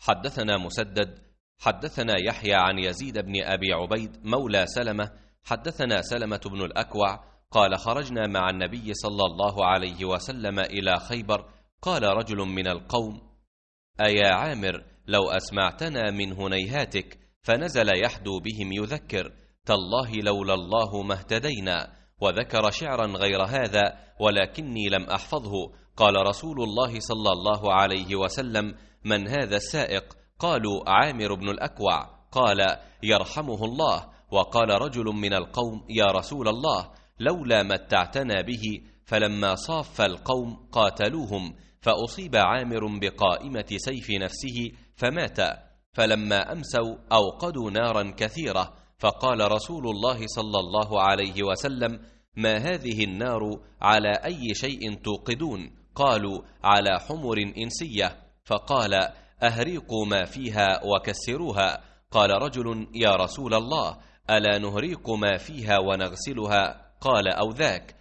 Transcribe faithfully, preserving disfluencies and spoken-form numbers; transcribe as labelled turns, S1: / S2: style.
S1: حدثنا مسدد حدثنا يحيى عن يزيد بن أبي عبيد مولى سلمة حدثنا سلمة بن الأكوع قال خرجنا مع النبي صلى الله عليه وسلم إلى خيبر، قال رجل من القوم: أيا عامر، لو أسمعتنا من هنيهاتك. فنزل يحدو بهم يذكر: تالله لولا الله ما اهتدينا. وذكر شعرا غير هذا ولكني لم أحفظه. قال رسول الله صلى الله عليه وسلم: من هذا السائق؟ قالوا: عامر بن الأكوع. قال: يرحمه الله. وقال رجل من القوم: يا رسول الله، لولا متعتنا به. فلما صاف القوم قاتلوهم، فأصيب عامر بقائمة سيف نفسه فمات. فلما أمسوا أوقدوا نارا كثيرة، فقال رسول الله صلى الله عليه وسلم: ما هذه النار؟ على أي شيء توقدون؟ قالوا: على حمر إنسية. فقال: أهريقوا ما فيها وكسروها. قال رجل: يا رسول الله، ألا نهريق ما فيها ونغسلها؟ قال: أو ذاك.